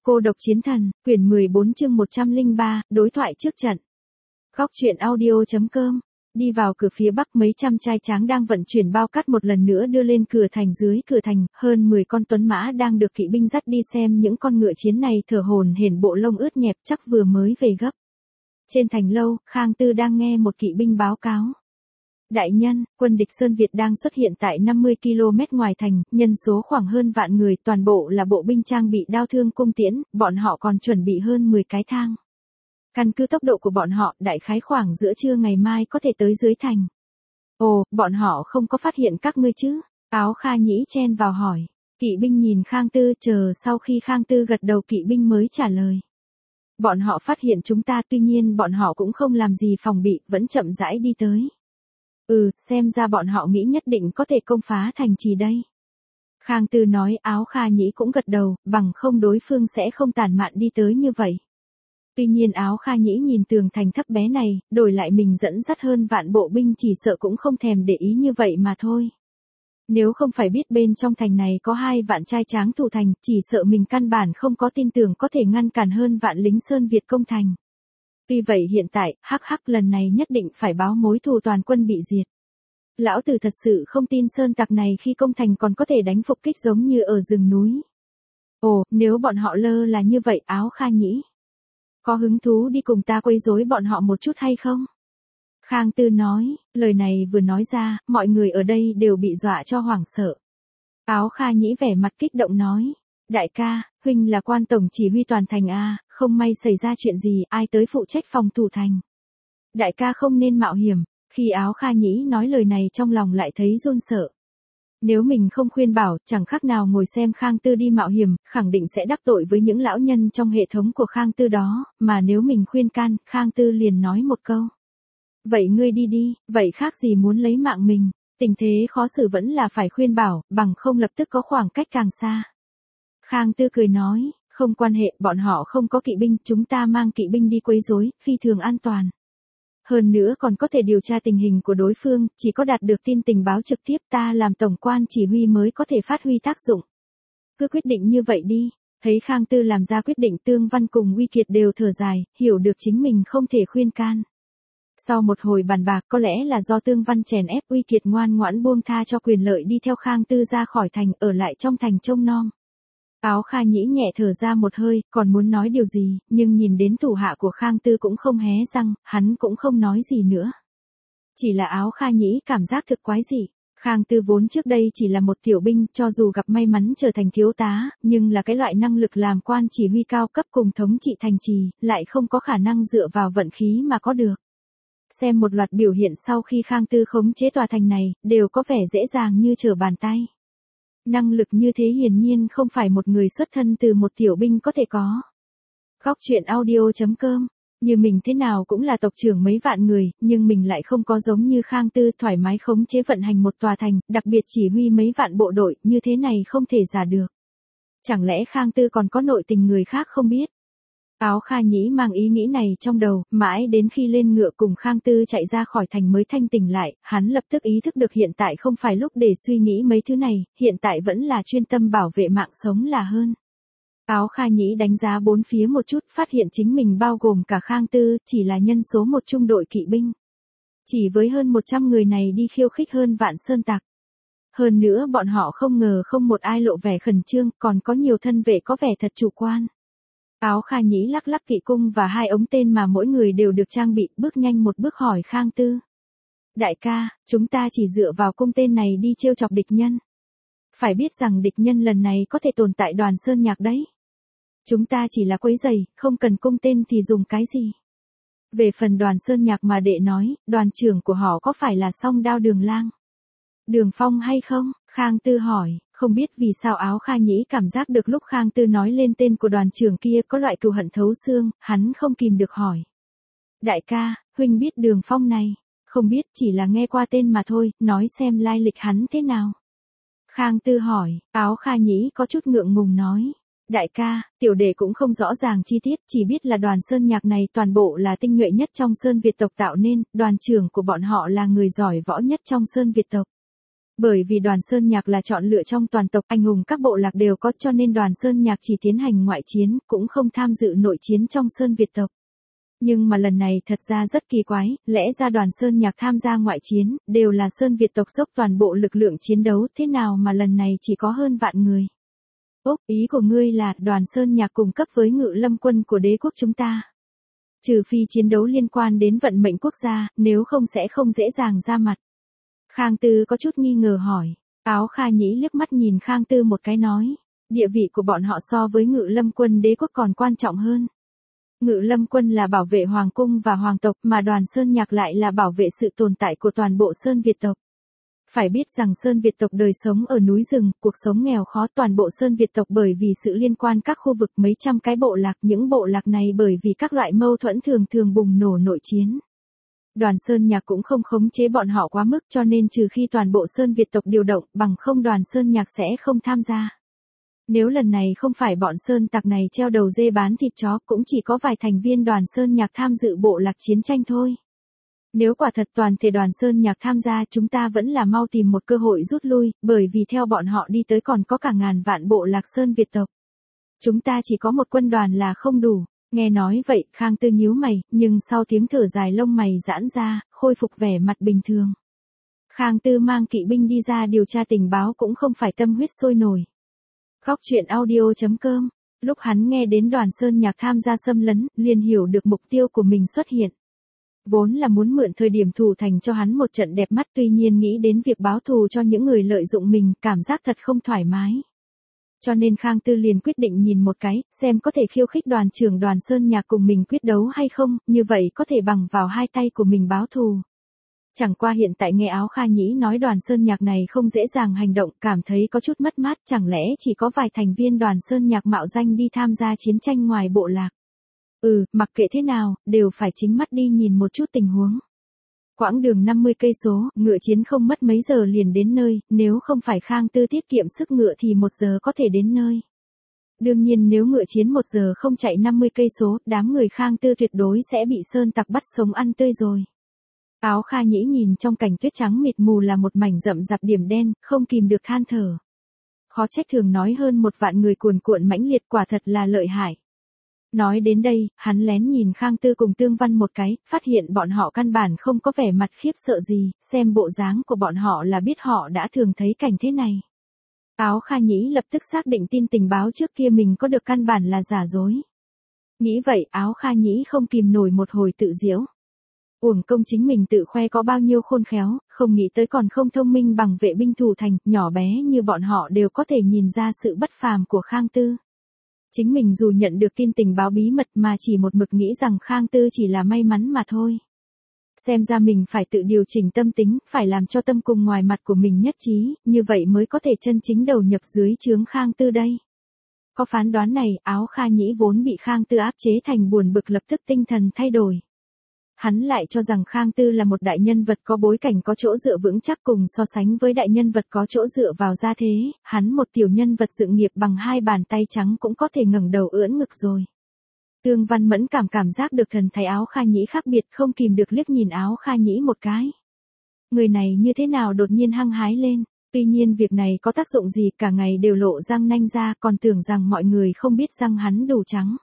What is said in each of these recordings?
Cô độc chiến thần, quyển 14 chương 103, đối thoại trước trận. Góc truyện audio.com. Đi vào cửa phía bắc, mấy trăm trai tráng đang vận chuyển bao cát một lần nữa đưa lên cửa thành. Dưới cửa thành, hơn 10 con tuấn mã đang được kỵ binh dắt đi. Xem những con ngựa chiến này thở hổn hển, bộ lông ướt nhẹp, chắc vừa mới về gấp. Trên thành lâu, Khang Tư đang nghe một kỵ binh báo cáo. Đại nhân, quân địch Sơn Việt đang xuất hiện tại 50 km ngoài thành, nhân số khoảng hơn vạn người, toàn bộ là bộ binh trang bị đao thương cung tiễn, bọn họ còn chuẩn bị hơn 10 cái thang. Căn cứ tốc độ của bọn họ, đại khái khoảng giữa trưa ngày mai có thể tới dưới thành. Ồ, bọn họ không có phát hiện các ngươi chứ? Áo Kha Nhĩ chen vào hỏi. Kỵ binh nhìn Khang Tư, chờ sau khi Khang Tư gật đầu kỵ binh mới trả lời. Bọn họ phát hiện chúng ta, tuy nhiên bọn họ cũng không làm gì phòng bị, vẫn chậm rãi đi tới. Xem ra bọn họ nghĩ nhất định có thể công phá thành trì đây. Khang Tư nói. Áo Kha Nhĩ cũng gật đầu, bằng không đối phương sẽ không tàn mạn đi tới như vậy. Tuy nhiên Áo Kha Nhĩ nhìn tường thành thấp bé này, đổi lại mình dẫn dắt hơn vạn bộ binh chỉ sợ cũng không thèm để ý như vậy mà thôi. Nếu không phải biết bên trong thành này có 2 vạn trai tráng thủ thành, chỉ sợ mình căn bản không có tin tưởng có thể ngăn cản hơn vạn lính Sơn Việt công thành. Tuy vậy hiện tại, lần này nhất định phải báo mối thù, toàn quân bị diệt. Lão tử thật sự không tin Sơn tặc này khi công thành còn có thể đánh phục kích giống như ở rừng núi. Ồ, nếu bọn họ lơ là như vậy, Áo Kha Nhĩ có hứng thú đi cùng ta quấy rối bọn họ một chút hay không? Khang Tư nói, lời này vừa nói ra, mọi người ở đây đều bị dọa cho hoảng sợ. Áo Kha Nhĩ vẻ mặt kích động nói, đại ca, huynh là quan tổng chỉ huy toàn thành a, không may xảy ra chuyện gì, ai tới phụ trách phòng thủ thành. Đại ca không nên mạo hiểm. Khi Áo Kha Nhĩ nói lời này trong lòng lại thấy run sợ. Nếu mình không khuyên bảo, chẳng khác nào ngồi xem Khang Tư đi mạo hiểm, khẳng định sẽ đắc tội với những lão nhân trong hệ thống của Khang Tư đó, mà nếu mình khuyên can, Khang Tư liền nói một câu. Vậy ngươi đi đi, vậy khác gì muốn lấy mạng mình, tình thế khó xử vẫn là phải khuyên bảo, bằng không lập tức có khoảng cách càng xa. Khang Tư cười nói, không quan hệ, bọn họ không có kỵ binh, chúng ta mang kỵ binh đi quấy rối, phi thường an toàn. Hơn nữa còn có thể điều tra tình hình của đối phương, chỉ có đạt được tin tình báo trực tiếp ta làm tổng quan chỉ huy mới có thể phát huy tác dụng. Cứ quyết định như vậy đi. Thấy Khang Tư làm ra quyết định, Tương Văn cùng Uy Kiệt đều thở dài, hiểu được chính mình không thể khuyên can. Sau một hồi bàn bạc, có lẽ là do Tương Văn chèn ép, Uy Kiệt ngoan ngoãn buông tha cho quyền lợi đi theo Khang Tư ra khỏi thành, ở lại trong thành trông nom. Áo Kha Nhĩ nhẹ thở ra một hơi, còn muốn nói điều gì, nhưng nhìn đến thủ hạ của Khang Tư cũng không hé răng, hắn cũng không nói gì nữa. Chỉ là Áo Kha Nhĩ cảm giác thực quái dị. Khang Tư vốn trước đây chỉ là một tiểu binh, cho dù gặp may mắn trở thành thiếu tá, nhưng là cái loại năng lực làm quan chỉ huy cao cấp cùng thống trị thành trì, lại không có khả năng dựa vào vận khí mà có được. Xem một loạt biểu hiện sau khi Khang Tư khống chế tòa thành này, đều có vẻ dễ dàng như trở bàn tay. Năng lực như thế hiển nhiên không phải một người xuất thân từ một tiểu binh có thể có. Góc truyện audio.com. Như mình thế nào cũng là tộc trưởng mấy vạn người, nhưng mình lại không có giống như Khang Tư thoải mái khống chế vận hành một tòa thành, đặc biệt chỉ huy mấy vạn bộ đội, như thế này không thể giả được. Chẳng lẽ Khang Tư còn có nội tình người khác không biết? Áo Kha Nhĩ mang ý nghĩ này trong đầu, mãi đến khi lên ngựa cùng Khang Tư chạy ra khỏi thành mới thanh tỉnh lại, hắn lập tức ý thức được hiện tại không phải lúc để suy nghĩ mấy thứ này, hiện tại vẫn là chuyên tâm bảo vệ mạng sống là hơn. Áo Kha Nhĩ đánh giá bốn phía một chút, phát hiện chính mình bao gồm cả Khang Tư, chỉ là nhân số một trung đội kỵ binh. Chỉ với hơn 100 người này đi khiêu khích hơn vạn sơn tặc. Hơn nữa bọn họ không ngờ không một ai lộ vẻ khẩn trương, còn có nhiều thân vệ có vẻ thật chủ quan. Áo Kha Nhĩ lắc lắc kỵ cung và 2 ống tên mà mỗi người đều được trang bị, bước nhanh một bước hỏi Khang Tư. Đại ca, chúng ta chỉ dựa vào cung tên này đi trêu chọc địch nhân. Phải biết rằng địch nhân lần này có thể tồn tại Đoàn Sơn Nhạc đấy. Chúng ta chỉ là quấy giày, không cần cung tên thì dùng cái gì. Về phần Đoàn Sơn Nhạc mà đệ nói, đoàn trưởng của họ có phải là Song Đao Đường Lang Đường Phong hay không? Khang Tư hỏi, không biết vì sao Áo Kha Nhĩ cảm giác được lúc Khang Tư nói lên tên của đoàn trưởng kia có loại cừu hận thấu xương, hắn không kìm được hỏi. Đại ca, huynh biết Đường Phong này? Không biết, chỉ là nghe qua tên mà thôi, nói xem lai lịch hắn thế nào. Khang Tư hỏi, Áo Kha Nhĩ có chút ngượng ngùng nói. Đại ca, tiểu đệ cũng không rõ ràng chi tiết, chỉ biết là đoàn Sơn Nhạc này toàn bộ là tinh nhuệ nhất trong Sơn Việt tộc tạo nên, đoàn trưởng của bọn họ là người giỏi võ nhất trong Sơn Việt tộc. Bởi vì đoàn Sơn Nhạc là chọn lựa trong toàn tộc, anh hùng các bộ lạc đều có, cho nên đoàn Sơn Nhạc chỉ tiến hành ngoại chiến, cũng không tham dự nội chiến trong Sơn Việt tộc. Nhưng mà lần này thật ra rất kỳ quái, lẽ ra đoàn Sơn Nhạc tham gia ngoại chiến, đều là Sơn Việt tộc dốc toàn bộ lực lượng chiến đấu, thế nào mà lần này chỉ có hơn vạn người. Ốc, ý của ngươi là đoàn Sơn Nhạc cùng cấp với Ngự Lâm quân của đế quốc chúng ta. Trừ phi chiến đấu liên quan đến vận mệnh quốc gia, nếu không sẽ không dễ dàng ra mặt. Khang Tư có chút nghi ngờ hỏi. Áo Kha Nhĩ liếc mắt nhìn Khang Tư một cái nói. Địa vị của bọn họ so với Ngự Lâm quân đế quốc còn quan trọng hơn. Ngự Lâm quân là bảo vệ hoàng cung và hoàng tộc, mà đoàn Sơn Nhạc lại là bảo vệ sự tồn tại của toàn bộ Sơn Việt tộc. Phải biết rằng Sơn Việt tộc đời sống ở núi rừng, cuộc sống nghèo khó, toàn bộ Sơn Việt tộc bởi vì sự liên quan các khu vực mấy trăm cái bộ lạc, những bộ lạc này bởi vì các loại mâu thuẫn thường thường bùng nổ nội chiến. Đoàn Sơn Nhạc cũng không khống chế bọn họ quá mức, cho nên trừ khi toàn bộ Sơn Việt tộc điều động, bằng không đoàn Sơn Nhạc sẽ không tham gia. Nếu lần này không phải bọn Sơn tặc này treo đầu dê bán thịt chó, cũng chỉ có vài thành viên đoàn Sơn Nhạc tham dự bộ lạc chiến tranh thôi. Nếu quả thật toàn thể đoàn Sơn Nhạc tham gia, chúng ta vẫn là mau tìm một cơ hội rút lui, bởi vì theo bọn họ đi tới còn có cả ngàn vạn bộ lạc Sơn Việt tộc. Chúng ta chỉ có một quân đoàn là không đủ. Nghe nói vậy, Khang Tư nhíu mày, nhưng sau tiếng thở dài lông mày giãn ra, khôi phục vẻ mặt bình thường. Khang Tư mang kỵ binh đi ra điều tra tình báo cũng không phải tâm huyết sôi nổi. Góc truyện audio.com. Lúc hắn nghe đến đoàn Sơn Nhạc tham gia xâm lấn, liền hiểu được mục tiêu của mình xuất hiện. Vốn là muốn mượn thời điểm thủ thành cho hắn một trận đẹp mắt, tuy nhiên nghĩ đến việc báo thù cho những người lợi dụng mình, cảm giác thật không thoải mái. Cho nên Khang Tư liền quyết định nhìn một cái, xem có thể khiêu khích đoàn trưởng đoàn Sơn Nhạc cùng mình quyết đấu hay không, như vậy có thể bằng vào hai tay của mình báo thù. Chẳng qua hiện tại nghe Áo Kha Nhĩ nói đoàn Sơn Nhạc này không dễ dàng hành động, cảm thấy có chút mất mát, chẳng lẽ chỉ có vài thành viên đoàn Sơn Nhạc mạo danh đi tham gia chiến tranh ngoài bộ lạc. Mặc kệ thế nào, đều phải chính mắt đi nhìn một chút tình huống. Quãng đường 50 cây số, ngựa chiến không mất mấy giờ liền đến nơi, nếu không phải Khang Tư tiết kiệm sức ngựa thì 1 giờ có thể đến nơi. Đương nhiên nếu ngựa chiến 1 giờ không chạy 50 cây số, đám người Khang Tư tuyệt đối sẽ bị sơn tặc bắt sống ăn tươi rồi. Áo Kha Nhĩ nhìn trong cảnh tuyết trắng mịt mù là một mảnh rậm rạp điểm đen, không kìm được than thở. Khó trách thường nói hơn 1 vạn người cuồn cuộn mãnh liệt, quả thật là lợi hại. Nói đến đây, hắn lén nhìn Khang Tư cùng Tương Văn một cái, phát hiện bọn họ căn bản không có vẻ mặt khiếp sợ gì, xem bộ dáng của bọn họ là biết họ đã thường thấy cảnh thế này. Áo Kha Nhĩ lập tức xác định tin tình báo trước kia mình có được căn bản là giả dối. Nghĩ vậy, Áo Kha Nhĩ không kìm nổi một hồi tự giễu. Uổng công chính mình tự khoe có bao nhiêu khôn khéo, không nghĩ tới còn không thông minh bằng vệ binh thủ thành, nhỏ bé như bọn họ đều có thể nhìn ra sự bất phàm của Khang Tư. Chính mình dù nhận được tin tình báo bí mật mà chỉ một mực nghĩ rằng Khang Tư chỉ là may mắn mà thôi. Xem ra mình phải tự điều chỉnh tâm tính, phải làm cho tâm cùng ngoài mặt của mình nhất trí, như vậy mới có thể chân chính đầu nhập dưới trướng Khang Tư đây. Có phán đoán này, Áo Kha Nhĩ vốn bị Khang Tư áp chế thành buồn bực lập tức tinh thần thay đổi. Hắn lại cho rằng Khang Tư là một đại nhân vật có bối cảnh có chỗ dựa vững chắc, cùng so sánh với đại nhân vật có chỗ dựa vào gia thế, hắn một tiểu nhân vật dựng nghiệp bằng 2 bàn tay trắng cũng có thể ngẩng đầu ưỡn ngực rồi. Tương Văn mẫn cảm giác được thần thái Áo Kha Nhĩ khác biệt, không kìm được liếc nhìn Áo Kha Nhĩ một cái. Người này như thế nào đột nhiên hăng hái lên, tuy nhiên việc này có tác dụng gì, cả ngày đều lộ răng nanh ra, còn tưởng rằng mọi người không biết răng hắn đủ trắng.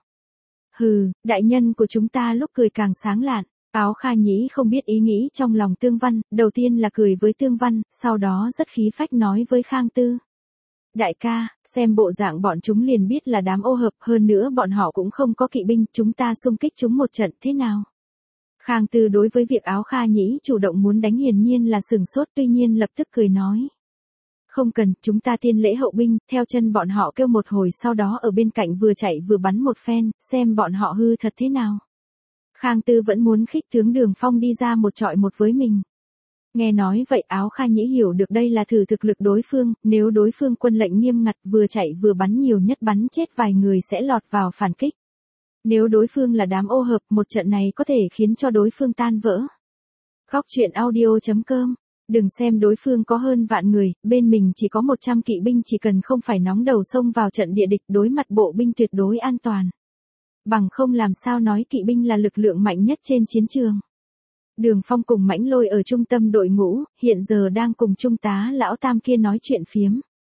Đại nhân của chúng ta lúc cười càng sáng lạn. Áo Kha Nhĩ không biết ý nghĩ trong lòng Tương Văn, đầu tiên là cười với Tương Văn, sau đó rất khí phách nói với Khang Tư. Đại ca, xem bộ dạng bọn chúng liền biết là đám ô hợp, hơn nữa bọn họ cũng không có kỵ binh, chúng ta xung kích chúng một trận thế nào? Khang Tư đối với việc Áo Kha Nhĩ chủ động muốn đánh hiển nhiên là sửng sốt, tuy nhiên lập tức cười nói. Không cần, chúng ta tiên lễ hậu binh, theo chân bọn họ kêu một hồi, sau đó ở bên cạnh vừa chạy vừa bắn một phen, xem bọn họ hư thật thế nào. Khang Tư vẫn muốn khích tướng Đường Phong đi ra một trọi một với mình. Nghe nói vậy, Áo Kha Nhĩ hiểu được đây là thử thực lực đối phương, nếu đối phương quân lệnh nghiêm ngặt vừa chạy vừa bắn nhiều nhất bắn chết vài người sẽ lọt vào phản kích. Nếu đối phương là đám ô hợp, một trận này có thể khiến cho đối phương tan vỡ. Góc truyện audio.com. Đừng xem đối phương có hơn vạn người, bên mình chỉ có 100 kỵ binh, chỉ cần không phải nóng đầu xông vào trận địa địch, đối mặt bộ binh tuyệt đối an toàn. Bằng không làm sao nói kỵ binh là lực lượng mạnh nhất trên chiến trường. Đường Phong cùng Mãnh Lôi ở trung tâm đội ngũ, hiện giờ đang cùng trung tá lão Tam kia nói chuyện phiếm.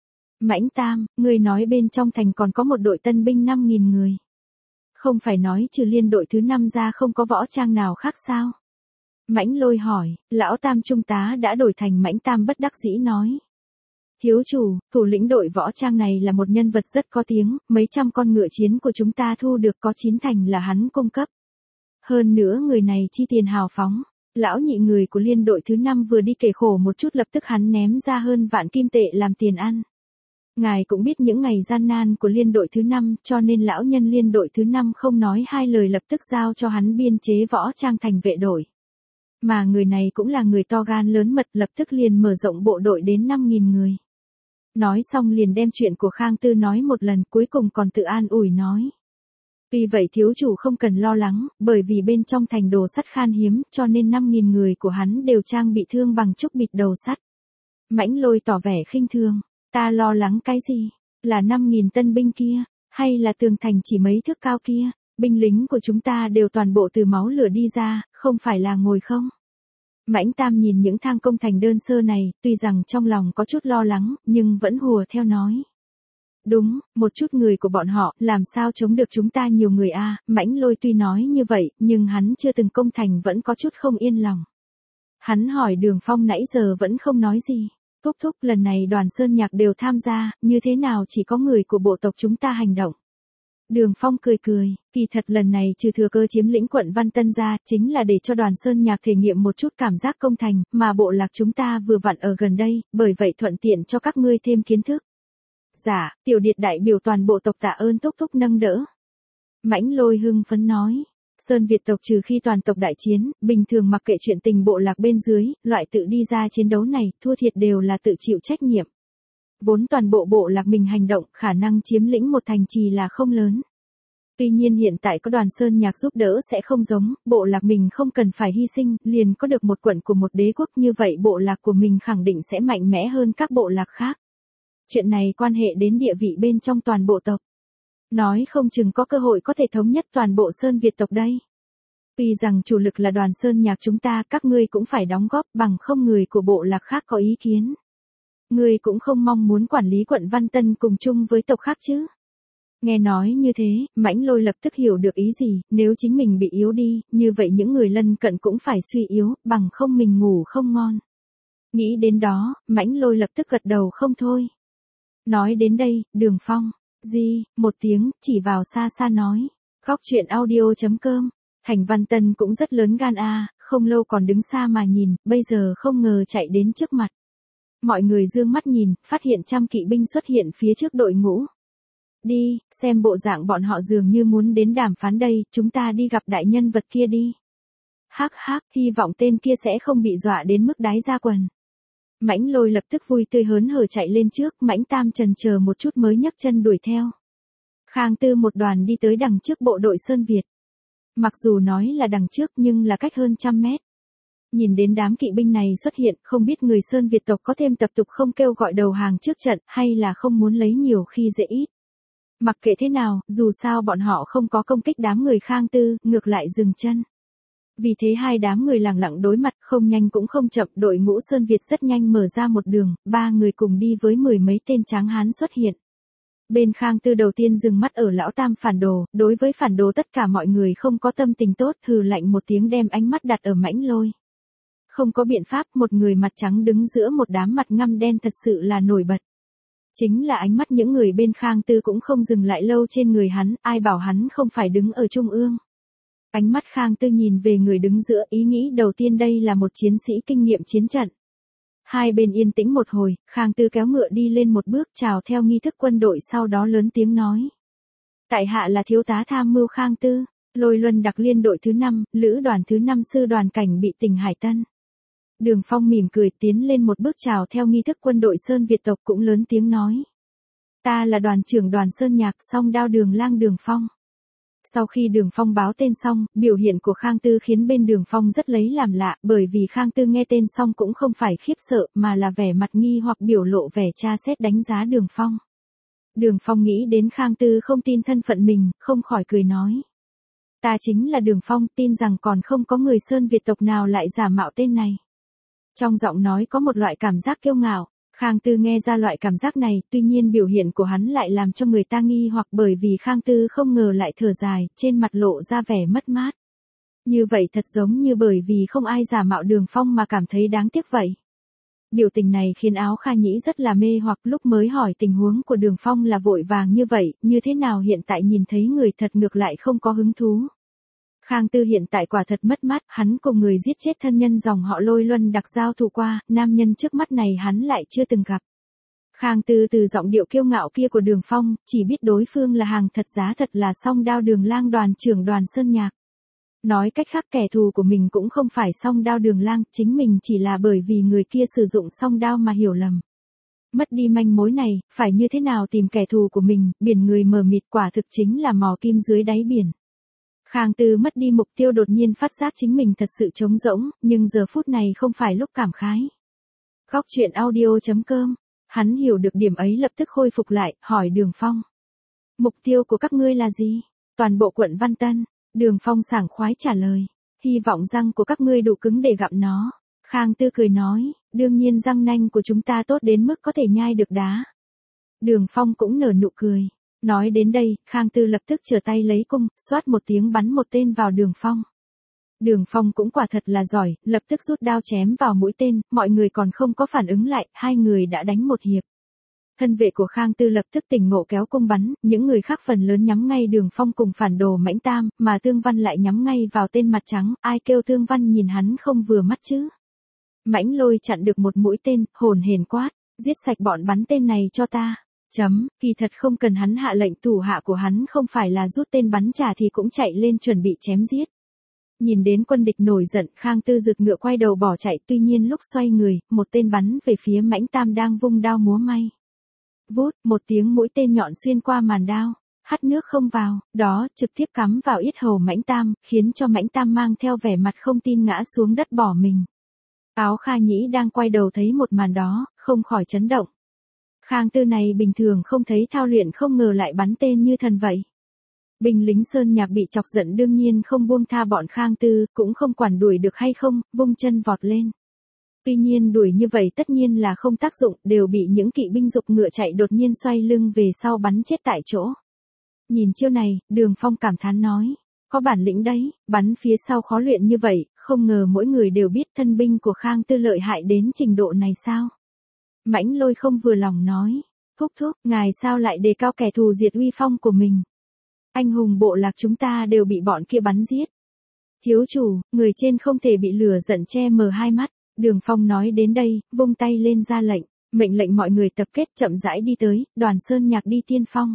Mãnh Tam, ngươi nói bên trong thành còn có một đội tân binh 5.000 người. Không phải nói trừ liên đội thứ 5 ra không có võ trang nào khác sao? Mãnh Lôi hỏi, lão Tam trung tá đã đổi thành Mãnh Tam bất đắc dĩ nói. Thiếu chủ, thủ lĩnh đội võ trang này là một nhân vật rất có tiếng, mấy trăm con ngựa chiến của chúng ta thu được có 9 thành là hắn cung cấp. Hơn nữa người này chi tiền hào phóng. Lão Nhị người của liên đội thứ 5 vừa đi kể khổ một chút lập tức hắn ném ra hơn vạn kim tệ làm tiền ăn. Ngài cũng biết những ngày gian nan của liên đội thứ 5 cho nên lão nhân liên đội thứ 5 không nói hai lời lập tức giao cho hắn biên chế võ trang thành vệ đội. Mà người này cũng là người to gan lớn mật lập tức liền mở rộng bộ đội đến 5.000 người. Nói xong liền đem chuyện của Khang Tư nói một lần cuối cùng còn tự an ủi nói. Vì vậy thiếu chủ không cần lo lắng, bởi vì bên trong thành đồ sắt khan hiếm cho nên 5.000 người của hắn đều trang bị thương bằng trúc bịt đầu sắt. Mãnh Lôi tỏ vẻ khinh thường. Ta lo lắng cái gì? Là 5.000 tân binh kia, hay là tường thành chỉ mấy thước cao kia? Binh lính của chúng ta đều toàn bộ từ máu lửa đi ra, không phải là ngồi không? Mãnh Tam nhìn những thang công thành đơn sơ này, tuy rằng trong lòng có chút lo lắng, nhưng vẫn hùa theo nói. Đúng, một chút người của bọn họ, làm sao chống được chúng ta nhiều người a? Mãnh Lôi tuy nói như vậy, nhưng hắn chưa từng công thành vẫn có chút không yên lòng. Hắn hỏi Đường Phong nãy giờ vẫn không nói gì. Thúc thúc lần này đoàn Sơn Nhạc đều tham gia, như thế nào chỉ có người của bộ tộc chúng ta hành động. Đường Phong cười cười, kỳ thật lần này trừ thừa cơ chiếm lĩnh quận Văn Tân ra, chính là để cho đoàn Sơn Nhạc thể nghiệm một chút cảm giác công thành, mà bộ lạc chúng ta vừa vặn ở gần đây, bởi vậy thuận tiện cho các ngươi thêm kiến thức. Dạ, tiểu điệt đại biểu toàn bộ tộc tạ ơn thúc thúc nâng đỡ. Mãnh Lôi hưng phấn nói. Sơn Việt tộc trừ khi toàn tộc đại chiến, bình thường mặc kệ chuyện tình bộ lạc bên dưới, loại tự đi ra chiến đấu này, thua thiệt đều là tự chịu trách nhiệm. Vốn toàn bộ bộ lạc mình hành động, khả năng chiếm lĩnh một thành trì là không lớn. Tuy nhiên hiện tại có đoàn Sơn Nhạc giúp đỡ sẽ không giống, bộ lạc mình không cần phải hy sinh, liền có được một quận của một đế quốc như vậy bộ lạc của mình khẳng định sẽ mạnh mẽ hơn các bộ lạc khác. Chuyện này quan hệ đến địa vị bên trong toàn bộ tộc. Nói không chừng có cơ hội có thể thống nhất toàn bộ Sơn Việt tộc đây. Tuy rằng chủ lực là đoàn Sơn Nhạc chúng ta, các ngươi cũng phải đóng góp bằng không người của bộ lạc khác có ý kiến. Ngươi cũng không mong muốn quản lý quận Văn Tân cùng chung với tộc khác chứ. Nghe nói như thế, Mãnh Lôi lập tức hiểu được ý gì, nếu chính mình bị yếu đi, như vậy những người lân cận cũng phải suy yếu, bằng không mình ngủ không ngon. Nghĩ đến đó, Mãnh Lôi lập tức gật đầu không thôi. Nói đến đây, Đường Phong. Một tiếng, chỉ vào xa xa nói. Góc truyện audio.com. Thành Văn Tân cũng rất lớn gan a, không lâu còn đứng xa mà nhìn, bây giờ không ngờ chạy đến trước mặt. Mọi người dương mắt nhìn, phát hiện trăm kỵ binh xuất hiện phía trước đội ngũ. Đi, xem bộ dạng bọn họ dường như muốn đến đàm phán đây, chúng ta đi gặp đại nhân vật kia đi. Hắc hắc, hy vọng tên kia sẽ không bị dọa đến mức đái ra quần. Mãnh Lôi lập tức vui tươi hớn hở chạy lên trước, Mãnh Tam chần chờ một chút mới nhấc chân đuổi theo. Khang Tư một đoàn đi tới đằng trước bộ đội Sơn Việt. Mặc dù nói là đằng trước nhưng là cách hơn 100 mét. Nhìn đến đám kỵ binh này xuất hiện, không biết người Sơn Việt tộc có thêm tập tục không kêu gọi đầu hàng trước trận, hay là không muốn lấy nhiều khi dễ ít. Mặc kệ thế nào, dù sao bọn họ không có công kích đám người Khang Tư, ngược lại dừng chân. Vì thế hai đám người lẳng lặng đối mặt, không nhanh cũng không chậm, đội ngũ Sơn Việt rất nhanh mở ra một đường, 3 người cùng đi với 10 mấy tên tráng hán xuất hiện. Bên Khang Tư đầu tiên dừng mắt ở lão Tam phản đồ, đối với phản đồ tất cả mọi người không có tâm tình tốt, hừ lạnh một tiếng đem ánh mắt đặt ở Mãnh Lôi. Không có biện pháp, một người mặt trắng đứng giữa một đám mặt ngăm đen thật sự là nổi bật. Chính là ánh mắt những người bên Khang Tư cũng không dừng lại lâu trên người hắn, ai bảo hắn không phải đứng ở trung ương. Ánh mắt Khang Tư nhìn về người đứng giữa, ý nghĩ đầu tiên đây là một chiến sĩ kinh nghiệm chiến trận. Hai bên yên tĩnh một hồi, Khang Tư kéo ngựa đi lên một bước chào theo nghi thức quân đội sau đó lớn tiếng nói. Tại hạ là thiếu tá tham mưu Khang Tư, Lôi Luân đặc liên đội thứ 5, lữ đoàn thứ 5 sư đoàn cảnh bị tỉnh Hải Tân. Đường Phong mỉm cười tiến lên một bước chào theo nghi thức quân đội Sơn Việt tộc cũng lớn tiếng nói. Ta là đoàn trưởng đoàn Sơn Nhạc Song Đao Đường Lang Đường Phong. Sau khi Đường Phong báo tên xong, biểu hiện của Khang Tư khiến bên Đường Phong rất lấy làm lạ, bởi vì Khang Tư nghe tên xong cũng không phải khiếp sợ, mà là vẻ mặt nghi hoặc biểu lộ vẻ tra xét đánh giá Đường Phong. Đường Phong nghĩ đến Khang Tư không tin thân phận mình, không khỏi cười nói. Ta chính là Đường Phong, tin rằng còn không có người Sơn Việt tộc nào lại giả mạo tên này. Trong giọng nói có một loại cảm giác kiêu ngạo. Khang Tư nghe ra loại cảm giác này, tuy nhiên biểu hiện của hắn lại làm cho người ta nghi hoặc, bởi vì Khang Tư không ngờ lại thở dài, trên mặt lộ ra vẻ mất mát. Như vậy thật giống như bởi vì không ai giả mạo Đường Phong mà cảm thấy đáng tiếc vậy. Biểu tình này khiến Áo Kha Nhĩ rất là mê hoặc, lúc mới hỏi tình huống của Đường Phong là vội vàng như vậy, như thế nào hiện tại nhìn thấy người thật ngược lại không có hứng thú. Khang Tư hiện tại quả thật mất mát, hắn cùng người giết chết thân nhân dòng họ Lôi Luân đặc giao thủ qua, nam nhân trước mắt này hắn lại chưa từng gặp. Khang Tư từ giọng điệu kiêu ngạo kia của Đường Phong, chỉ biết đối phương là hàng thật giá thật là Song Đao Đường Lang đoàn trưởng Đoàn Sơn Nhạc. Nói cách khác kẻ thù của mình cũng không phải Song Đao Đường Lang, chính mình chỉ là bởi vì người kia sử dụng song đao mà hiểu lầm. Mất đi manh mối này, phải như thế nào tìm kẻ thù của mình, biển người mờ mịt quả thực chính là mò kim dưới đáy biển. Khang Tư mất đi mục tiêu, đột nhiên phát giác chính mình thật sự trống rỗng, nhưng giờ phút này không phải lúc cảm khái. Góc truyện audio.com, hắn hiểu được điểm ấy lập tức khôi phục lại, hỏi Đường Phong. Mục tiêu của các ngươi là gì? Toàn bộ quận Văn Tân. Đường Phong sảng khoái trả lời. Hy vọng răng của các ngươi đủ cứng để gặm nó. Khang Tư cười nói, đương nhiên răng nanh của chúng ta tốt đến mức có thể nhai được đá. Đường Phong cũng nở nụ cười. Nói đến đây, Khang Tư lập tức trở tay lấy cung, xoát một tiếng bắn một tên vào Đường Phong. Đường Phong cũng quả thật là giỏi, lập tức rút đao chém vào mũi tên, mọi người còn không có phản ứng lại, hai người đã đánh một hiệp. Thân vệ của Khang Tư lập tức tỉnh ngộ kéo cung bắn, những người khác phần lớn nhắm ngay Đường Phong cùng phản đồ Mãnh Tam, mà Tương Văn lại nhắm ngay vào tên mặt trắng, ai kêu Tương Văn nhìn hắn không vừa mắt chứ. Mãnh Lôi chặn được một mũi tên, hồn hển quát, giết sạch bọn bắn tên này cho ta. Kỳ thật không cần hắn hạ lệnh, thủ hạ của hắn không phải là rút tên bắn trả thì cũng chạy lên chuẩn bị chém giết. Nhìn đến quân địch nổi giận, Khang Tư giựt ngựa quay đầu bỏ chạy, tuy nhiên lúc xoay người, một tên bắn về phía Mãnh Tam đang vung đao múa may. Vút, một tiếng mũi tên nhọn xuyên qua màn đao, hắt nước không vào, đó trực tiếp cắm vào yết hầu Mãnh Tam, khiến cho Mãnh Tam mang theo vẻ mặt không tin ngã xuống đất bỏ mình. Áo Kha Nhĩ đang quay đầu thấy một màn đó, không khỏi chấn động. Khang Tư này bình thường không thấy thao luyện, không ngờ lại bắn tên như thần vậy. Binh lính Sơn Nhạc bị chọc giận đương nhiên không buông tha bọn Khang Tư, cũng không quản đuổi được hay không, vung chân vọt lên. Tuy nhiên đuổi như vậy tất nhiên là không tác dụng, đều bị những kỵ binh giục ngựa chạy đột nhiên xoay lưng về sau bắn chết tại chỗ. Nhìn chiêu này, Đường Phong cảm thán nói, có bản lĩnh đấy, bắn phía sau khó luyện như vậy, không ngờ mỗi người đều biết thân binh của Khang Tư lợi hại đến trình độ này sao. Mãnh Lôi không vừa lòng nói, thúc, ngài sao lại đề cao kẻ thù diệt uy phong của mình. Anh hùng bộ lạc chúng ta đều bị bọn kia bắn giết. Thiếu chủ, người trên không thể bị lửa giận che mờ hai mắt. Đường Phong nói đến đây, vung tay lên ra lệnh, mệnh lệnh mọi người tập kết chậm rãi đi tới, Đoàn Sơn Nhạc đi tiên phong.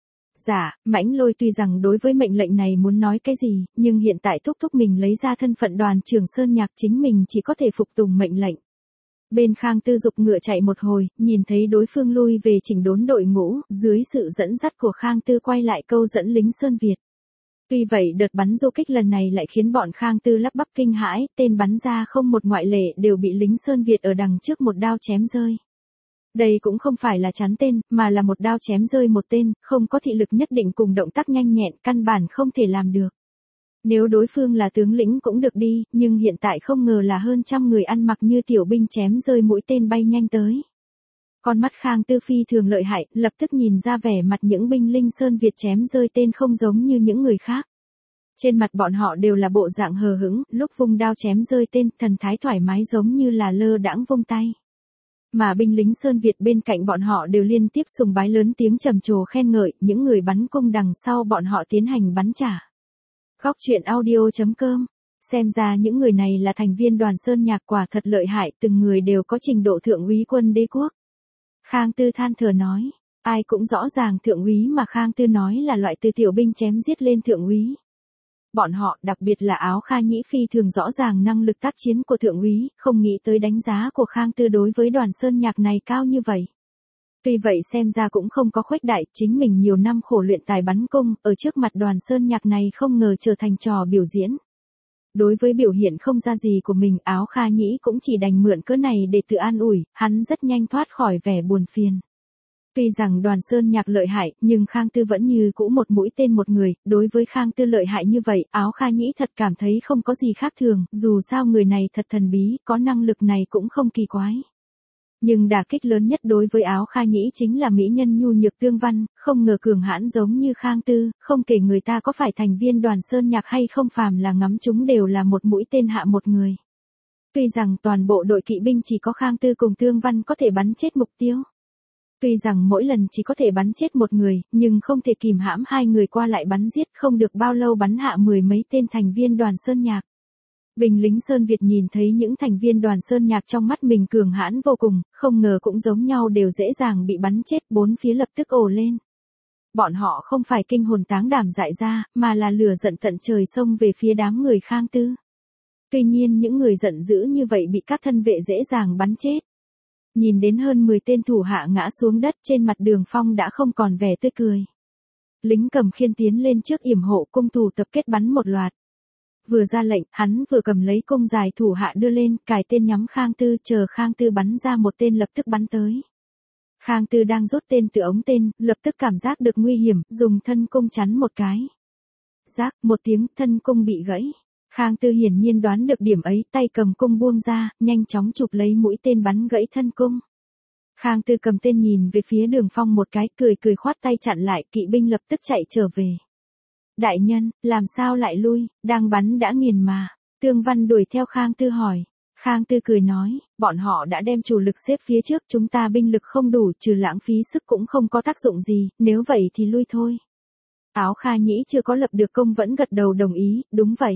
Dạ, Mãnh Lôi tuy rằng đối với mệnh lệnh này muốn nói cái gì, nhưng hiện tại thúc mình lấy ra thân phận đoàn trưởng Sơn Nhạc, chính mình chỉ có thể phục tùng mệnh lệnh. Bên Khang Tư giục ngựa chạy một hồi, nhìn thấy đối phương lui về chỉnh đốn đội ngũ, dưới sự dẫn dắt của Khang Tư quay lại câu dẫn lính Sơn Việt. Tuy vậy đợt bắn du kích lần này lại khiến bọn Khang Tư lắp bắp kinh hãi, tên bắn ra không một ngoại lệ đều bị lính Sơn Việt ở đằng trước một đao chém rơi. Đây cũng không phải là chắn tên, mà là một đao chém rơi một tên, không có thị lực nhất định cùng động tác nhanh nhẹn, căn bản không thể làm được. Nếu đối phương là tướng lĩnh cũng được đi, nhưng hiện tại không ngờ là hơn trăm người ăn mặc như tiểu binh chém rơi mũi tên bay nhanh tới. Con mắt Khang Tư phi thường lợi hại, lập tức nhìn ra vẻ mặt những binh linh Sơn Việt chém rơi tên không giống như những người khác. Trên mặt bọn họ đều là bộ dạng hờ hững, lúc vung đao chém rơi tên, thần thái thoải mái giống như là lơ đãng vung tay. Mà binh lính Sơn Việt bên cạnh bọn họ đều liên tiếp sùng bái lớn tiếng trầm trồ khen ngợi, những người bắn cung đằng sau bọn họ tiến hành bắn trả. Góc truyện audio.com, xem ra những người này là thành viên Đoàn Sơn Nhạc, quả thật lợi hại, từng người đều có trình độ thượng úy quân đế quốc. Khang Tư than thở nói, ai cũng rõ ràng thượng úy mà Khang Tư nói là loại từ tiểu binh chém giết lên thượng úy. Bọn họ, đặc biệt là Áo Kha Nhĩ phi thường rõ ràng năng lực tác chiến của thượng úy, không nghĩ tới đánh giá của Khang Tư đối với Đoàn Sơn Nhạc này cao như vậy. Tuy vậy xem ra cũng không có khuếch đại, chính mình nhiều năm khổ luyện tài bắn cung, ở trước mặt Đoàn Sơn Nhạc này không ngờ trở thành trò biểu diễn. Đối với biểu hiện không ra gì của mình, Áo Kha Nhĩ cũng chỉ đành mượn cớ này để tự an ủi, hắn rất nhanh thoát khỏi vẻ buồn phiền. Tuy rằng Đoàn Sơn Nhạc lợi hại, nhưng Khang Tư vẫn như cũ một mũi tên một người, đối với Khang Tư lợi hại như vậy, Áo Kha Nhĩ thật cảm thấy không có gì khác thường, dù sao người này thật thần bí, có năng lực này cũng không kỳ quái. Nhưng đả kích lớn nhất đối với Áo Kha Nhĩ chính là mỹ nhân nhu nhược Tương Văn, không ngờ cường hãn giống như Khang Tư, không kể người ta có phải thành viên Đoàn Sơn Nhạc hay không, phàm là ngắm chúng đều là một mũi tên hạ một người. Tuy rằng toàn bộ đội kỵ binh chỉ có Khang Tư cùng Tương Văn có thể bắn chết mục tiêu. Tuy rằng mỗi lần chỉ có thể bắn chết một người, nhưng không thể kìm hãm hai người qua lại bắn giết, không được bao lâu bắn hạ mười mấy tên thành viên Đoàn Sơn Nhạc. Binh lính Sơn Việt nhìn thấy những thành viên Đoàn Sơn Nhạc trong mắt mình cường hãn vô cùng, không ngờ cũng giống nhau đều dễ dàng bị bắn chết, bốn phía lập tức ồ lên. Bọn họ không phải kinh hồn táng đảm dại ra, mà là lửa giận tận trời xông về phía đám người Khang Tư. Tuy nhiên những người giận dữ như vậy bị các thân vệ dễ dàng bắn chết. Nhìn đến hơn 10 tên thủ hạ ngã xuống đất, trên mặt Đường Phong đã không còn vẻ tươi cười. Lính cầm khiên tiến lên trước yểm hộ, cung thủ tập kết bắn một loạt. Vừa ra lệnh, hắn vừa cầm lấy cung dài thủ hạ đưa lên, cài tên nhắm Khang Tư, chờ Khang Tư bắn ra một tên lập tức bắn tới. Khang Tư đang rút tên từ ống tên, lập tức cảm giác được nguy hiểm, dùng thân cung chắn một cái. Rác, một tiếng, thân cung bị gãy. Khang Tư hiển nhiên đoán được điểm ấy, tay cầm cung buông ra, nhanh chóng chụp lấy mũi tên bắn gãy thân cung. Khang Tư cầm tên nhìn về phía Đường Phong một cái, cười khoát tay chặn lại, kỵ binh lập tức chạy trở về. Đại nhân, làm sao lại lui, đang bắn đã nghiền mà. Tương Văn đuổi theo Khang Tư hỏi. Khang Tư cười nói, bọn họ đã đem chủ lực xếp phía trước, chúng ta binh lực không đủ, trừ lãng phí sức cũng không có tác dụng gì, nếu vậy thì lui thôi. Áo Kha Nhĩ chưa có lập được công vẫn gật đầu đồng ý, đúng vậy.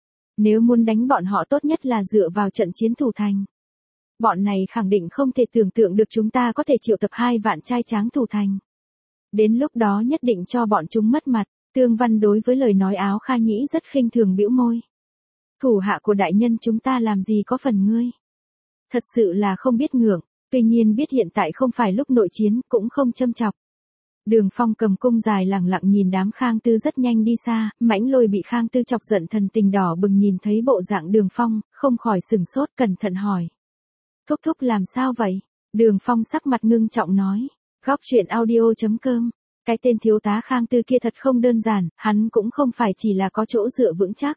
Nếu muốn đánh bọn họ tốt nhất là dựa vào trận chiến thủ thành. Bọn này khẳng định không thể tưởng tượng được chúng ta có thể triệu tập 2 vạn trai tráng thủ thành. Đến lúc đó nhất định cho bọn chúng mất mặt. Tương Văn đối với lời nói Áo Kha Nhĩ rất khinh thường bĩu môi. Thủ hạ của đại nhân chúng ta làm gì có phần ngươi. Thật sự là không biết ngưỡng, tuy nhiên biết hiện tại không phải lúc nội chiến, cũng không châm chọc. Đường Phong cầm cung dài lẳng lặng nhìn đám Khang Tư rất nhanh đi xa, Mãnh Lôi bị Khang Tư chọc giận thần tình đỏ bừng nhìn thấy bộ dạng Đường Phong, không khỏi sừng sốt cẩn thận hỏi. Thúc thúc làm sao vậy? Đường Phong sắc mặt ngưng trọng nói. Góc truyện audio.com. Cái tên thiếu tá Khang Tư kia thật không đơn giản, hắn cũng không phải chỉ là có chỗ dựa vững chắc.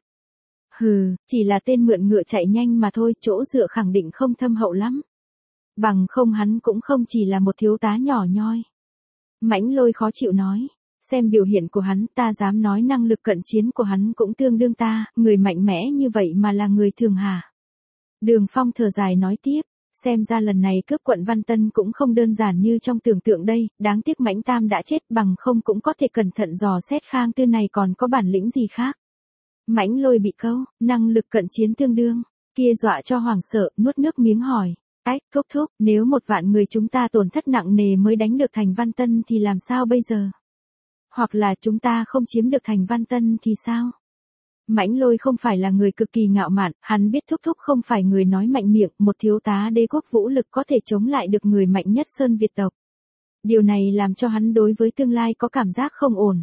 Hừ, chỉ là tên mượn ngựa chạy nhanh mà thôi, chỗ dựa khẳng định không thâm hậu lắm. Bằng không hắn cũng không chỉ là một thiếu tá nhỏ nhoi. Mãnh Lôi khó chịu nói, xem biểu hiện của hắn, ta dám nói năng lực cận chiến của hắn cũng tương đương ta, người mạnh mẽ như vậy mà là người thường hả? Đường Phong thở dài nói tiếp, xem ra lần này cướp quận Văn Tân cũng không đơn giản như trong tưởng tượng đây, đáng tiếc Mãnh Tam đã chết, bằng không cũng có thể cẩn thận dò xét Khang Tư này còn có bản lĩnh gì khác. Mãnh Lôi bị câu, năng lực cận chiến tương đương, kia dọa cho hoảng sợ, nuốt nước miếng hỏi. Thúc thúc, nếu 1 vạn người chúng ta tổn thất nặng nề mới đánh được thành Văn Tân thì làm sao bây giờ? Hoặc là chúng ta không chiếm được thành Văn Tân thì sao? Mãnh Lôi không phải là người cực kỳ ngạo mạn, hắn biết thúc thúc không phải người nói mạnh miệng, một thiếu tá đế quốc vũ lực có thể chống lại được người mạnh nhất Sơn Việt tộc. Điều này làm cho hắn đối với tương lai có cảm giác không ổn.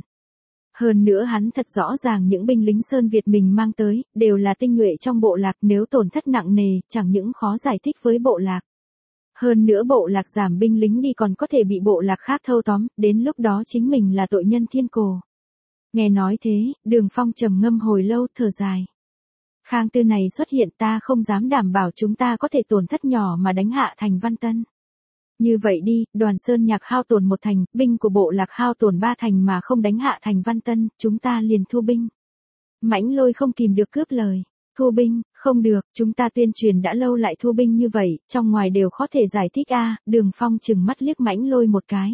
Hơn nữa hắn thật rõ ràng những binh lính Sơn Việt mình mang tới, đều là tinh nhuệ trong bộ lạc, nếu tổn thất nặng nề, chẳng những khó giải thích với bộ lạc. Hơn nữa bộ lạc giảm binh lính đi còn có thể bị bộ lạc khác thâu tóm, đến lúc đó chính mình là tội nhân thiên cổ. Nghe nói thế, Đường Phong trầm ngâm hồi lâu, thở dài. Khang Tư này xuất hiện ta không dám đảm bảo chúng ta có thể tổn thất nhỏ mà đánh hạ thành Văn Tân. Như vậy đi, Đoàn Sơn Nhạc hao tổn 1 thành, binh của bộ lạc hao tổn 3 thành mà không đánh hạ thành Văn Tân, chúng ta liền thu binh. Mãnh Lôi không kìm được cướp lời. Thu binh, không được, chúng ta tuyên truyền đã lâu lại thu binh như vậy, trong ngoài đều khó thể giải thích a. Đường Phong trừng mắt liếc Mãnh Lôi một cái.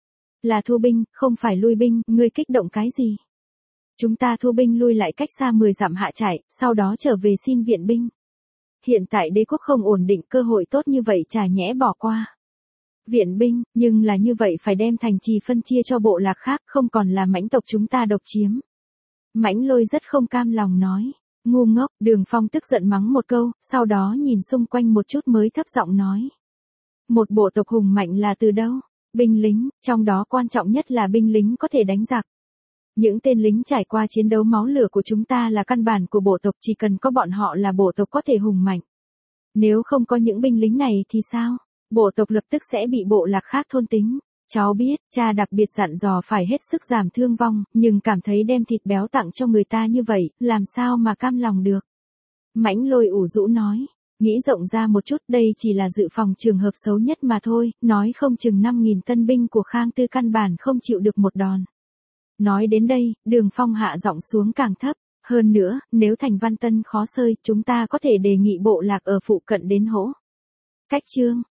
Là thu binh, không phải lui binh, ngươi kích động cái gì? Chúng ta thu binh lui lại cách xa 10 dặm hạ trại, sau đó trở về xin viện binh. Hiện tại đế quốc không ổn định, cơ hội tốt như vậy chả nhẽ bỏ qua. Viện binh, nhưng là như vậy phải đem thành trì phân chia cho bộ lạc khác, không còn là mãnh tộc chúng ta độc chiếm. Mãnh Lôi rất không cam lòng nói. Ngu ngốc, Đường Phong tức giận mắng một câu, sau đó nhìn xung quanh một chút mới thấp giọng nói. Một bộ tộc hùng mạnh là từ đâu? Binh lính, trong đó quan trọng nhất là binh lính có thể đánh giặc. Những tên lính trải qua chiến đấu máu lửa của chúng ta là căn bản của bộ tộc, chỉ cần có bọn họ là bộ tộc có thể hùng mạnh. Nếu không có những binh lính này thì sao? Bộ tộc lập tức sẽ bị bộ lạc khác thôn tính. Cháu biết, cha đặc biệt dặn dò phải hết sức giảm thương vong, nhưng cảm thấy đem thịt béo tặng cho người ta như vậy, làm sao mà cam lòng được. Mãnh Lôi ủ rũ nói, nghĩ rộng ra một chút, đây chỉ là dự phòng trường hợp xấu nhất mà thôi, nói không chừng 5.000 tân binh của Khang Tư căn bản không chịu được một đòn. Nói đến đây, Đường Phong hạ giọng xuống càng thấp, hơn nữa, nếu thành Văn Tân khó xơi, chúng ta có thể đề nghị bộ lạc ở phụ cận đến hỗ. Cách chương